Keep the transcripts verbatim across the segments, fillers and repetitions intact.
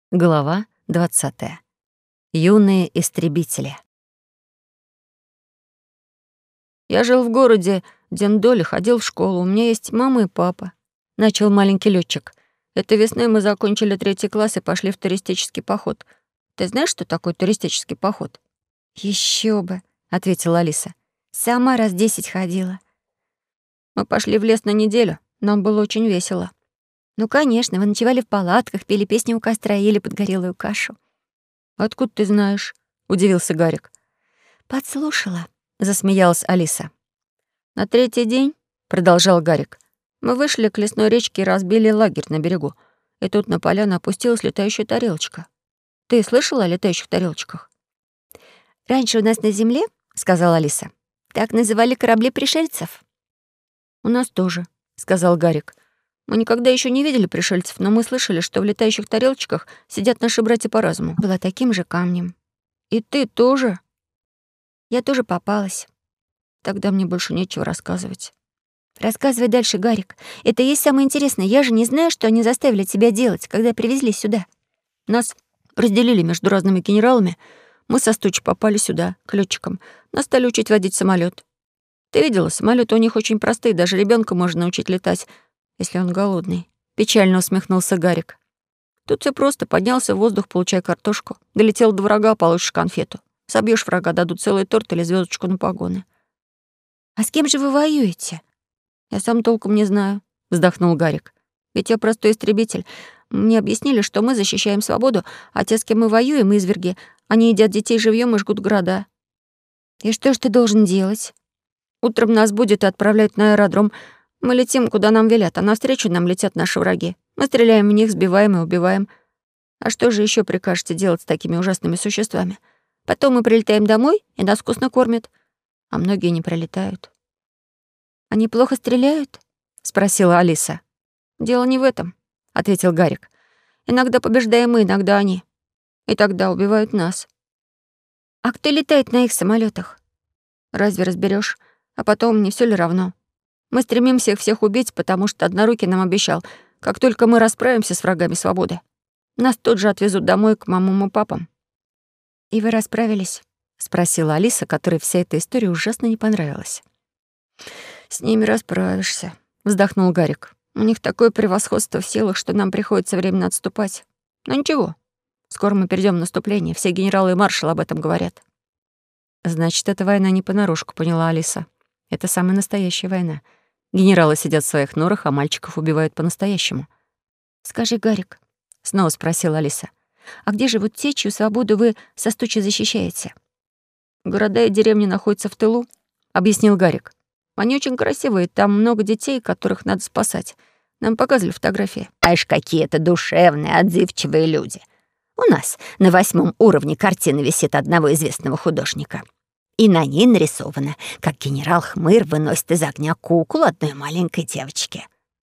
Глава двадцатая. Юные истребители. «Я жил в городе Дендоле, ходил в школу. У меня есть мама и папа», — начал маленький летчик. «Этой весной мы закончили третий класс и пошли в туристический поход. Ты знаешь, что такое туристический поход?» Еще бы», — ответила Алиса. «Сама раз десять ходила». «Мы пошли в лес на неделю. Нам было очень весело». «Ну, конечно, вы ночевали в палатках, пели песни у костра и ели подгорелую кашу». «Откуда ты знаешь?» — удивился Гарик. «Подслушала», — засмеялась Алиса. «На третий день, — продолжал Гарик, — мы вышли к лесной речке и разбили лагерь на берегу. И тут на поляну опустилась летающая тарелочка. Ты слышала о летающих тарелочках?» «Раньше у нас на земле, — сказала Алиса, — так называли корабли пришельцев». «У нас тоже, — сказал Гарик. Мы никогда еще не видели пришельцев, но мы слышали, что в летающих тарелочках сидят наши братья по разуму. Была таким же камнем. И ты тоже?» «Я тоже попалась». «Тогда мне больше нечего рассказывать». «Рассказывай дальше, Гарик. Это и есть самое интересное. Я же не знаю, что они заставили тебя делать, когда привезли сюда». «Нас разделили между разными генералами. Мы со Стучи попали сюда, к летчикам. Нас стали учить водить самолет. Ты видела, самолеты у них очень простые, даже ребенка можно научить летать, если он голодный». Печально усмехнулся Гарик. «Тут все просто. Поднялся в воздух, получай картошку. Долетел до врага, получишь конфету. Собьешь врага, дадут целый торт или звездочку на погоны». «А с кем же вы воюете?» «Я сам толком не знаю», — вздохнул Гарик. «Ведь я простой истребитель. Мне объяснили, что мы защищаем свободу, а те, с кем мы воюем, изверги, они едят детей живьем и жгут города». «И что ж ты должен делать?» «Утром нас будет и отправляют на аэродром. Мы летим, куда нам велят, а навстречу нам летят наши враги. Мы стреляем в них, сбиваем и убиваем. А что же еще прикажете делать с такими ужасными существами? Потом мы прилетаем домой, и нас вкусно кормят. А многие не прилетают». «Они плохо стреляют?» — спросила Алиса. «Дело не в этом», — ответил Гарик. «Иногда побеждаем мы, иногда они. И тогда убивают нас». «А кто летает на их самолетах? «Разве разберешь? А потом, не все ли равно? Мы стремимся их всех убить, потому что Однорукий нам обещал, как только мы расправимся с врагами свободы, нас тут же отвезут домой к мамам и папам». «И вы расправились?» — спросила Алиса, которой вся эта история ужасно не понравилась. «С ними расправишься», — вздохнул Гарик. «У них такое превосходство в силах, что нам приходится временно отступать. Но ничего, скоро мы перейдем в наступление. Все генералы и маршалы об этом говорят». «Значит, эта война не понарошку», — поняла Алиса. «Это самая настоящая война. Генералы сидят в своих норах, а мальчиков убивают по-настоящему». «Скажи, Гарик», — снова спросила Алиса, «а где живут те, чью свободу вы со Стучи защищаете?» «Города и деревни находятся в тылу», — объяснил Гарик. «Они очень красивые, там много детей, которых надо спасать. Нам показывали фотографии». Знаешь, какие это душевные, отзывчивые люди. У нас на восьмом уровне картина висит одного известного художника. И на ней нарисовано, как генерал Хмыр выносит из огня куклу одной маленькой девочки.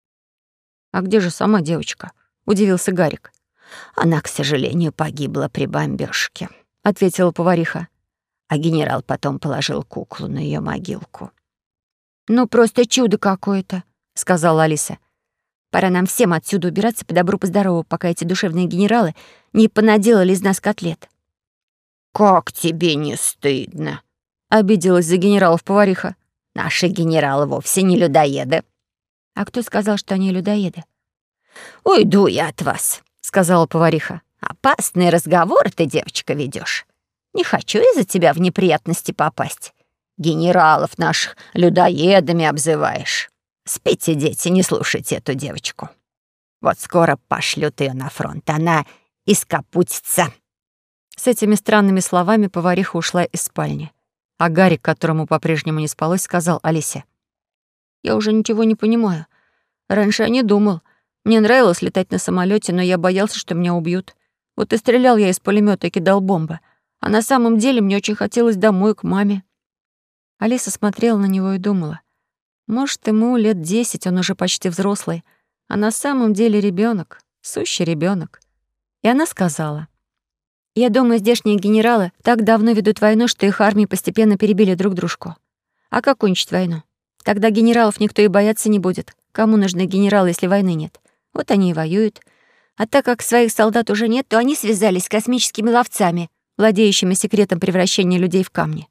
«А где же сама девочка?» — удивился Гарик. «Она, к сожалению, погибла при бомбёжке», — ответила повариха. А генерал потом положил куклу на ее могилку. «Ну, просто чудо какое-то», — сказала Алиса. «Пора нам всем отсюда убираться по добру, по здорову, пока эти душевные генералы не понаделали из нас котлет». «Как тебе не стыдно?» — обиделась за генералов повариха. «Наши генералы вовсе не людоеды». «А кто сказал, что они людоеды?» «Уйду я от вас», — сказала повариха. «Опасный разговор ты, девочка, ведёшь. Не хочу из-за тебя в неприятности попасть. Генералов наших людоедами обзываешь. Спите, дети, не слушайте эту девочку. Вот скоро пошлют её на фронт, она искапутится». С этими странными словами повариха ушла из спальни. А Гарик, которому по-прежнему не спалось, сказал Алисе: «Я уже ничего не понимаю. Раньше я не думал. Мне нравилось летать на самолете, но я боялся, что меня убьют. Вот и стрелял я из пулемета и кидал бомбы. А на самом деле мне очень хотелось домой, к маме». Алиса смотрела на него и думала: может, ему лет десять, он уже почти взрослый, а на самом деле ребенок, сущий ребенок. И она сказала: «Я думаю, здешние генералы так давно ведут войну, что их армии постепенно перебили друг дружку. А как кончить войну? Тогда генералов никто и бояться не будет. Кому нужны генералы, если войны нет? Вот они и воюют. А так как своих солдат уже нет, то они связались с космическими ловцами, владеющими секретом превращения людей в камни.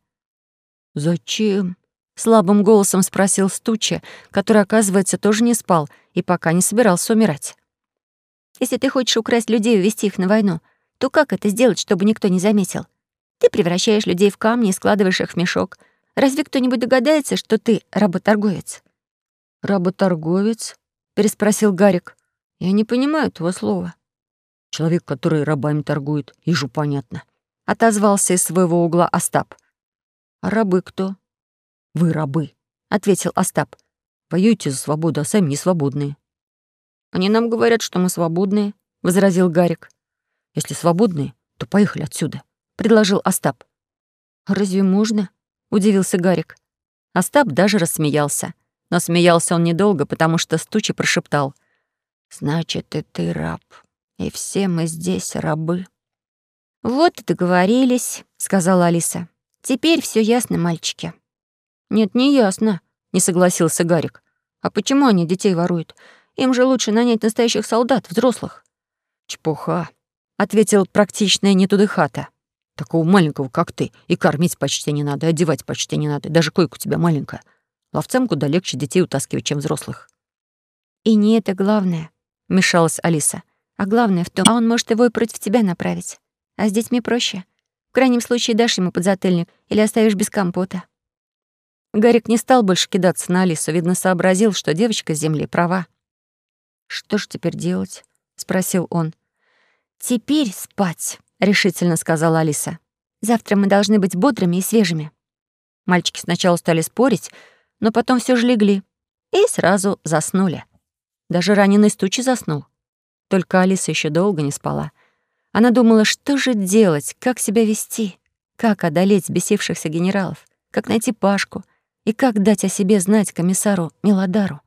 «Зачем?» — слабым голосом спросил Стуча, который, оказывается, тоже не спал и пока не собирался умирать. Если ты хочешь украсть людей и увезти их на войну, то как это сделать, чтобы никто не заметил? Ты превращаешь людей в камни и складываешь их в мешок. Разве кто-нибудь догадается, что ты работорговец?» «Работорговец?» — переспросил Гарик. «Я не понимаю этого слова». «Человек, который рабами торгует, ежу понятно», — отозвался из своего угла Остап. «А рабы кто?» «Вы рабы», — ответил Остап. «Воюете за свободу, а сами не свободные». «Они нам говорят, что мы свободные», — возразил Гарик. «Если свободные, то поехали отсюда», — предложил Остап. «Разве можно?» — удивился Гарик. Остап даже рассмеялся. Но смеялся он недолго, потому что Стуча прошептал: «Значит, и ты раб, и все мы здесь рабы». «Вот и договорились», — сказала Алиса. «Теперь все ясно, мальчики». «Нет, не ясно», — не согласился Гарик. «А почему они детей воруют? Им же лучше нанять настоящих солдат, взрослых». «Чепуха», — ответил практичная нетудыхата. «Такого маленького, как ты, и кормить почти не надо, и одевать почти не надо, и даже койка у тебя маленькая. Ловцам куда легче детей утаскивать, чем взрослых». «И не это главное», — вмешалась Алиса. «А главное в том, а он может его и против тебя направить. А с детьми проще. В крайнем случае дашь ему подзатыльник или оставишь без компота». Гарик не стал больше кидаться на Алису, видно, сообразил, что девочка с земли права. «Что ж теперь делать?» — спросил он. «Теперь спать», — решительно сказала Алиса. «Завтра мы должны быть бодрыми и свежими». Мальчики сначала стали спорить, но потом все же легли и сразу заснули. Даже раненый Стуча заснул. Только Алиса еще долго не спала. Она думала, что же делать, как себя вести, как одолеть взбесившихся генералов, как найти Пашку и как дать о себе знать комиссару Милодару.